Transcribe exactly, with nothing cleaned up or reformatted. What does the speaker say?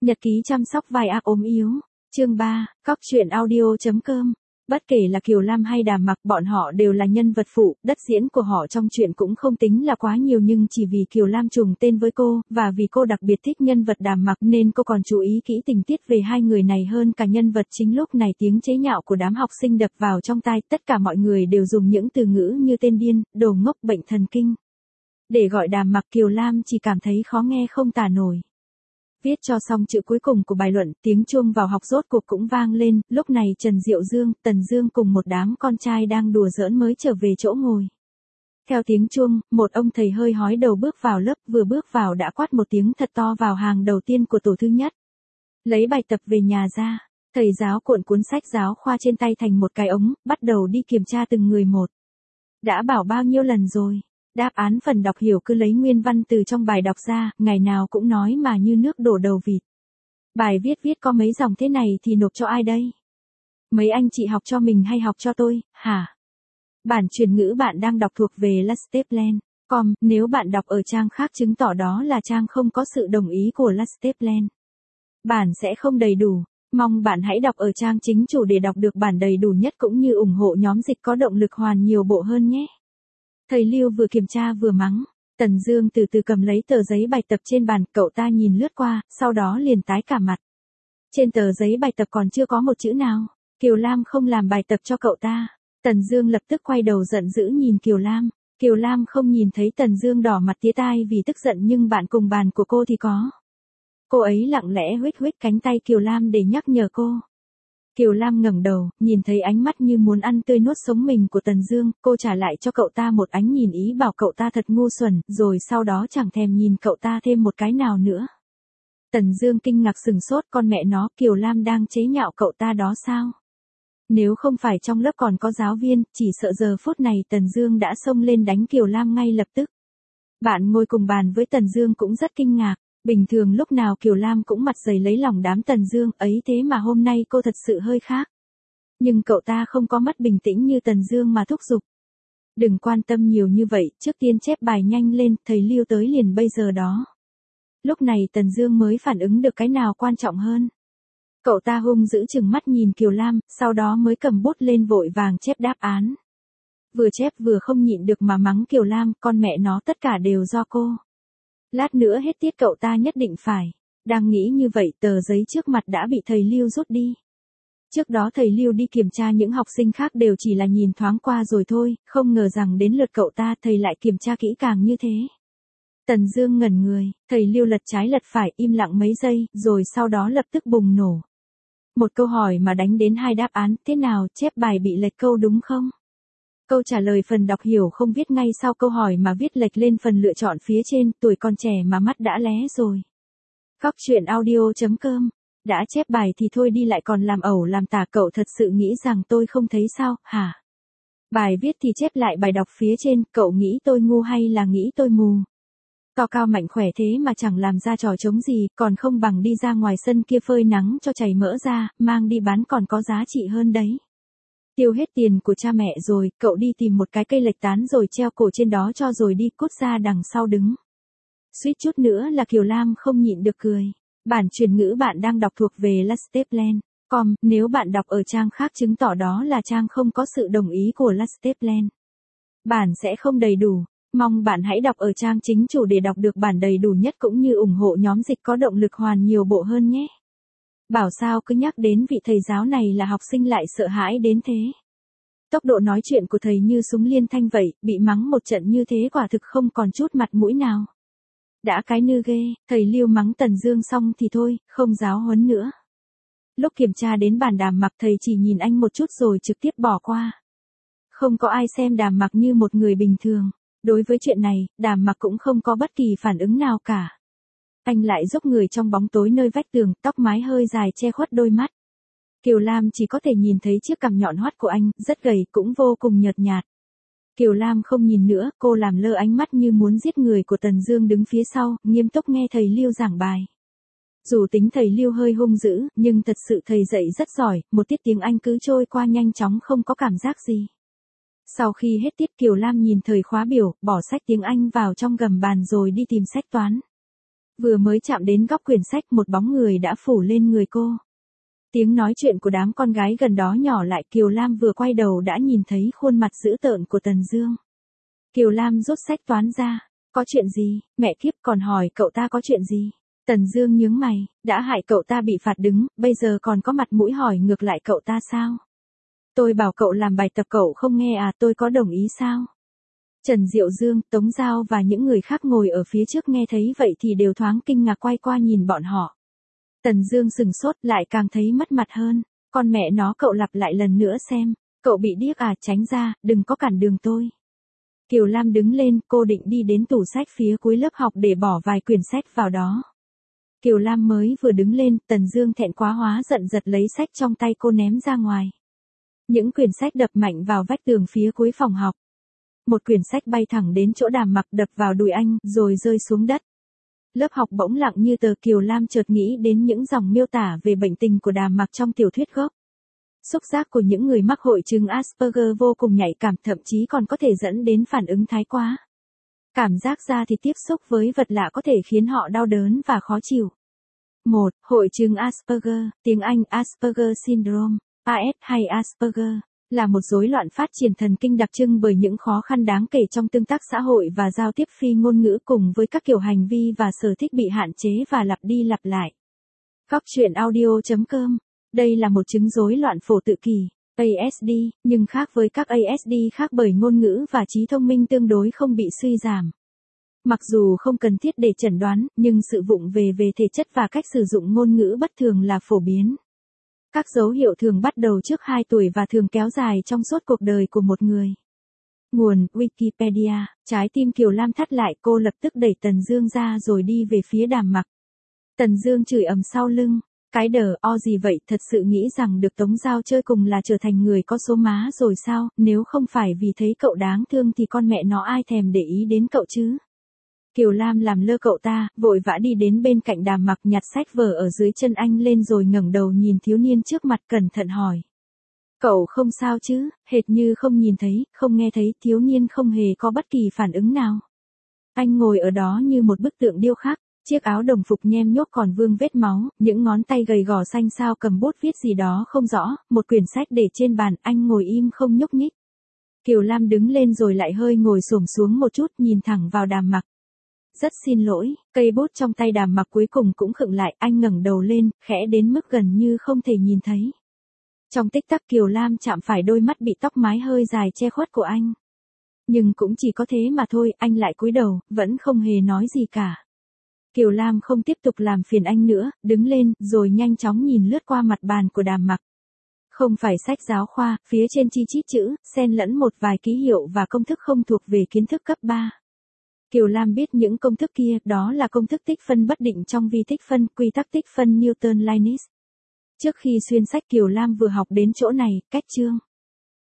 Nhật ký chăm sóc vai ác ốm yếu. Chương ba, Cóc truyện audio.com. Bất kể là Kiều Lam hay Đàm Mặc, bọn họ đều là nhân vật phụ, đất diễn của họ trong truyện cũng không tính là quá nhiều, nhưng chỉ vì Kiều Lam trùng tên với cô, và vì cô đặc biệt thích nhân vật Đàm Mặc nên cô còn chú ý kỹ tình tiết về hai người này hơn cả nhân vật chính. Lúc này tiếng chế nhạo của đám học sinh đập vào trong tai, tất cả mọi người đều dùng những từ ngữ như tên điên, đồ ngốc, bệnh thần kinh để gọi Đàm Mặc. Kiều Lam chỉ cảm thấy khó nghe không tả nổi. Viết cho xong chữ cuối cùng của bài luận, tiếng chuông vào học rốt cuộc cũng vang lên. Lúc này Trần Diệu Dương, Tần Dương cùng một đám con trai đang đùa giỡn mới trở về chỗ ngồi. Theo tiếng chuông, một ông thầy hơi hói đầu bước vào lớp, vừa bước vào đã quát một tiếng thật to vào hàng đầu tiên của tổ thứ nhất. Lấy bài tập về nhà ra. Thầy giáo cuộn cuốn sách giáo khoa trên tay thành một cái ống, bắt đầu đi kiểm tra từng người một. Đã bảo bao nhiêu lần rồi. Đáp án phần đọc hiểu cứ lấy nguyên văn từ trong bài đọc ra, ngày nào cũng nói mà như nước đổ đầu vịt. Bài viết viết có mấy dòng thế này thì nộp cho ai đây? Mấy anh chị học cho mình hay học cho tôi, hả? Bản truyền ngữ bạn đang đọc thuộc về Lasteplan chấm com, nếu bạn đọc ở trang khác chứng tỏ đó là trang không có sự đồng ý của Lasteplan. Bản sẽ không đầy đủ, mong bạn hãy đọc ở trang chính chủ để đọc được bản đầy đủ nhất cũng như ủng hộ nhóm dịch có động lực hoàn nhiều bộ hơn nhé. Thầy Lưu vừa kiểm tra vừa mắng. Tần Dương từ từ cầm lấy tờ giấy bài tập trên bàn, cậu ta nhìn lướt qua, sau đó liền tái cả mặt. Trên tờ giấy bài tập còn chưa có một chữ nào. Kiều Lam không làm bài tập cho cậu ta. Tần Dương lập tức quay đầu giận dữ nhìn Kiều Lam. Kiều Lam không nhìn thấy Tần Dương đỏ mặt tía tai vì tức giận, nhưng bạn cùng bàn của cô thì có. Cô ấy lặng lẽ huých huých cánh tay Kiều Lam để nhắc nhở cô. Kiều Lam ngẩng đầu, nhìn thấy ánh mắt như muốn ăn tươi nuốt sống mình của Tần Dương, cô trả lại cho cậu ta một ánh nhìn ý bảo cậu ta thật ngu xuẩn, rồi sau đó chẳng thèm nhìn cậu ta thêm một cái nào nữa. Tần Dương kinh ngạc sừng sốt, con mẹ nó, Kiều Lam đang chế nhạo cậu ta đó sao? Nếu không phải trong lớp còn có giáo viên, chỉ sợ giờ phút này Tần Dương đã xông lên đánh Kiều Lam ngay lập tức. Bạn ngồi cùng bàn với Tần Dương cũng rất kinh ngạc. Bình thường lúc nào Kiều Lam cũng mặt dày lấy lòng đám Tần Dương, ấy thế mà hôm nay cô thật sự hơi khác. Nhưng cậu ta không có mất bình tĩnh như Tần Dương mà thúc giục. Đừng quan tâm nhiều như vậy, trước tiên chép bài nhanh lên, thầy Lưu tới liền bây giờ đó. Lúc này Tần Dương mới phản ứng được cái nào quan trọng hơn. Cậu ta hung dữ trừng mắt nhìn Kiều Lam, sau đó mới cầm bút lên vội vàng chép đáp án. Vừa chép vừa không nhịn được mà mắng Kiều Lam, con mẹ nó tất cả đều do cô. Lát nữa hết tiết cậu ta nhất định phải. Đang nghĩ như vậy, tờ giấy trước mặt đã bị thầy Lưu rút đi. Trước đó thầy Lưu đi kiểm tra những học sinh khác đều chỉ là nhìn thoáng qua rồi thôi, không ngờ rằng đến lượt cậu ta thầy lại kiểm tra kỹ càng như thế. Tần Dương ngẩn người, thầy Lưu lật trái lật phải im lặng mấy giây, rồi sau đó lập tức bùng nổ. Một câu hỏi mà đánh đến hai đáp án, thế nào, chép bài bị lệch câu đúng không? Câu trả lời phần đọc hiểu không viết ngay sau câu hỏi mà viết lệch lên phần lựa chọn phía trên, tuổi còn trẻ mà mắt đã lé rồi. Cóc truyện audio.com. Đã chép bài thì thôi đi lại còn làm ẩu làm tả, cậu thật sự nghĩ rằng tôi không thấy sao, hả? Bài viết thì chép lại bài đọc phía trên, cậu nghĩ tôi ngu hay là nghĩ tôi mù? To cao mạnh khỏe thế mà chẳng làm ra trò trống gì, còn không bằng đi ra ngoài sân kia phơi nắng cho chảy mỡ ra, mang đi bán còn có giá trị hơn đấy. Tiêu hết tiền của cha mẹ rồi, cậu đi tìm một cái cây lệch tán rồi treo cổ trên đó cho rồi đi, cút ra đằng sau đứng. Suýt chút nữa là Kiều Lam không nhịn được cười. Bản truyền ngữ bạn đang đọc thuộc về Lasteplan chấm com, nếu bạn đọc ở trang khác chứng tỏ đó là trang không có sự đồng ý của Lasteplan. Bản sẽ không đầy đủ, mong bạn hãy đọc ở trang chính chủ để đọc được bản đầy đủ nhất cũng như ủng hộ nhóm dịch có động lực hoàn nhiều bộ hơn nhé. Bảo sao cứ nhắc đến vị thầy giáo này là học sinh lại sợ hãi đến thế. Tốc độ nói chuyện của thầy như súng liên thanh vậy, bị mắng một trận như thế quả thực không còn chút mặt mũi nào. Đã cái nư ghê, thầy Lưu mắng Tần Dương xong thì thôi, không giáo huấn nữa. Lúc kiểm tra đến bản Đàm Mặc, thầy chỉ nhìn anh một chút rồi trực tiếp bỏ qua. Không có ai xem Đàm Mặc như một người bình thường. Đối với chuyện này, Đàm Mặc cũng không có bất kỳ phản ứng nào cả. Anh lại giúp người trong bóng tối nơi vách tường, tóc mái hơi dài che khuất đôi mắt. Kiều Lam chỉ có thể nhìn thấy chiếc cằm nhọn hoắt của anh, rất gầy cũng vô cùng nhợt nhạt. Kiều Lam không nhìn nữa, cô làm lơ ánh mắt như muốn giết người của Tần Dương đứng phía sau, nghiêm túc nghe thầy Lưu giảng bài. Dù tính thầy Lưu hơi hung dữ, nhưng thật sự thầy dạy rất giỏi, một tiết tiếng Anh cứ trôi qua nhanh chóng không có cảm giác gì. Sau khi hết tiết Kiều Lam nhìn thời khóa biểu, bỏ sách tiếng Anh vào trong gầm bàn rồi đi tìm sách toán. Vừa mới chạm đến góc quyển sách một bóng người đã phủ lên người cô. Tiếng nói chuyện của đám con gái gần đó nhỏ lại, Kiều Lam vừa quay đầu đã nhìn thấy khuôn mặt dữ tợn của Tần Dương. Kiều Lam rút sách toán ra. Có chuyện gì, mẹ kiếp, còn hỏi cậu ta có chuyện gì? Tần Dương nhướng mày, đã hại cậu ta bị phạt đứng, bây giờ còn có mặt mũi hỏi ngược lại cậu ta sao? Tôi bảo cậu làm bài tập cậu không nghe à, tôi có đồng ý sao? Trần Diệu Dương, Tống Giao và những người khác ngồi ở phía trước nghe thấy vậy thì đều thoáng kinh ngạc quay qua nhìn bọn họ. Tần Dương sừng sốt lại càng thấy mất mặt hơn, con mẹ nó cậu lặp lại lần nữa xem, cậu bị điếc à, tránh ra, đừng có cản đường tôi. Kiều Lam đứng lên, cô định đi đến tủ sách phía cuối lớp học để bỏ vài quyển sách vào đó. Kiều Lam mới vừa đứng lên, Tần Dương thẹn quá hóa giận giật lấy sách trong tay cô ném ra ngoài. Những quyển sách đập mạnh vào vách tường phía cuối phòng học. Một quyển sách bay thẳng đến chỗ Đàm Mặc đập vào đùi anh, rồi rơi xuống đất. Lớp học bỗng lặng như tờ. Kiều Lam chợt nghĩ đến những dòng miêu tả về bệnh tình của Đàm Mặc trong tiểu thuyết gốc. Xúc giác của những người mắc hội chứng Asperger vô cùng nhạy cảm, thậm chí còn có thể dẫn đến phản ứng thái quá. Cảm giác da thịt tiếp xúc với vật lạ có thể khiến họ đau đớn và khó chịu. một. Hội chứng Asperger, tiếng Anh Asperger Syndrome, a ét hay Asperger, là một rối loạn phát triển thần kinh đặc trưng bởi những khó khăn đáng kể trong tương tác xã hội và giao tiếp phi ngôn ngữ cùng với các kiểu hành vi và sở thích bị hạn chế và lặp đi lặp lại. Góc truyện audio chấm com. Đây là một chứng rối loạn phổ tự kỷ, a ét đê, nhưng khác với các a ét đê khác bởi ngôn ngữ và trí thông minh tương đối không bị suy giảm. Mặc dù không cần thiết để chẩn đoán, nhưng sự vụng về về thể chất và cách sử dụng ngôn ngữ bất thường là phổ biến. Các dấu hiệu thường bắt đầu trước hai tuổi và thường kéo dài trong suốt cuộc đời của một người. Nguồn Wikipedia. Trái tim Kiều Lam thắt lại, cô lập tức đẩy Tần Dương ra rồi đi về phía Đàm Mặc. Tần Dương chửi ầm sau lưng. Cái đờ o gì vậy, thật sự nghĩ rằng được Tống Giao chơi cùng là trở thành người có số má rồi sao, nếu không phải vì thấy cậu đáng thương thì con mẹ nó ai thèm để ý đến cậu chứ. Kiều Lam làm lơ cậu ta, vội vã đi đến bên cạnh Đàm Mặc, nhặt sách vở ở dưới chân anh lên rồi ngẩng đầu nhìn thiếu niên trước mặt, cẩn thận hỏi. Cậu không sao chứ? Hệt như không nhìn thấy, không nghe thấy. Thiếu niên không hề có bất kỳ phản ứng nào. Anh ngồi ở đó như một bức tượng điêu khắc, chiếc áo đồng phục nhem nhuốc còn vương vết máu, những ngón tay gầy gò xanh xao cầm bút viết gì đó không rõ, một quyển sách để trên bàn, anh ngồi im không nhúc nhích. Kiều Lam đứng lên rồi lại hơi ngồi xổm xuống một chút, nhìn thẳng vào Đàm Mặc. Rất xin lỗi, cây bút trong tay Đàm Mặc cuối cùng cũng khựng lại, anh ngẩng đầu lên, khẽ đến mức gần như không thể nhìn thấy. Trong tích tắc Kiều Lam chạm phải đôi mắt bị tóc mái hơi dài che khuất của anh. Nhưng cũng chỉ có thế mà thôi, anh lại cúi đầu, vẫn không hề nói gì cả. Kiều Lam không tiếp tục làm phiền anh nữa, đứng lên, rồi nhanh chóng nhìn lướt qua mặt bàn của Đàm Mặc. Không phải sách giáo khoa, phía trên chi chít chữ, xen lẫn một vài ký hiệu và công thức không thuộc về kiến thức cấp ba. Kiều Lam biết những công thức kia, đó là công thức tích phân bất định trong vi tích phân, quy tắc tích phân Newton-Linus. Trước khi xuyên sách Kiều Lam vừa học đến chỗ này, cách chương.